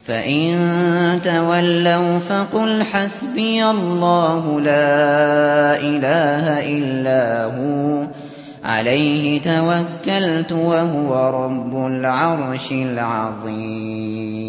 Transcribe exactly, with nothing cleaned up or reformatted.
فإن تولوا فقل حسبي الله لا إله إلا هو عليه توكلت وهو رب العرش العظيم.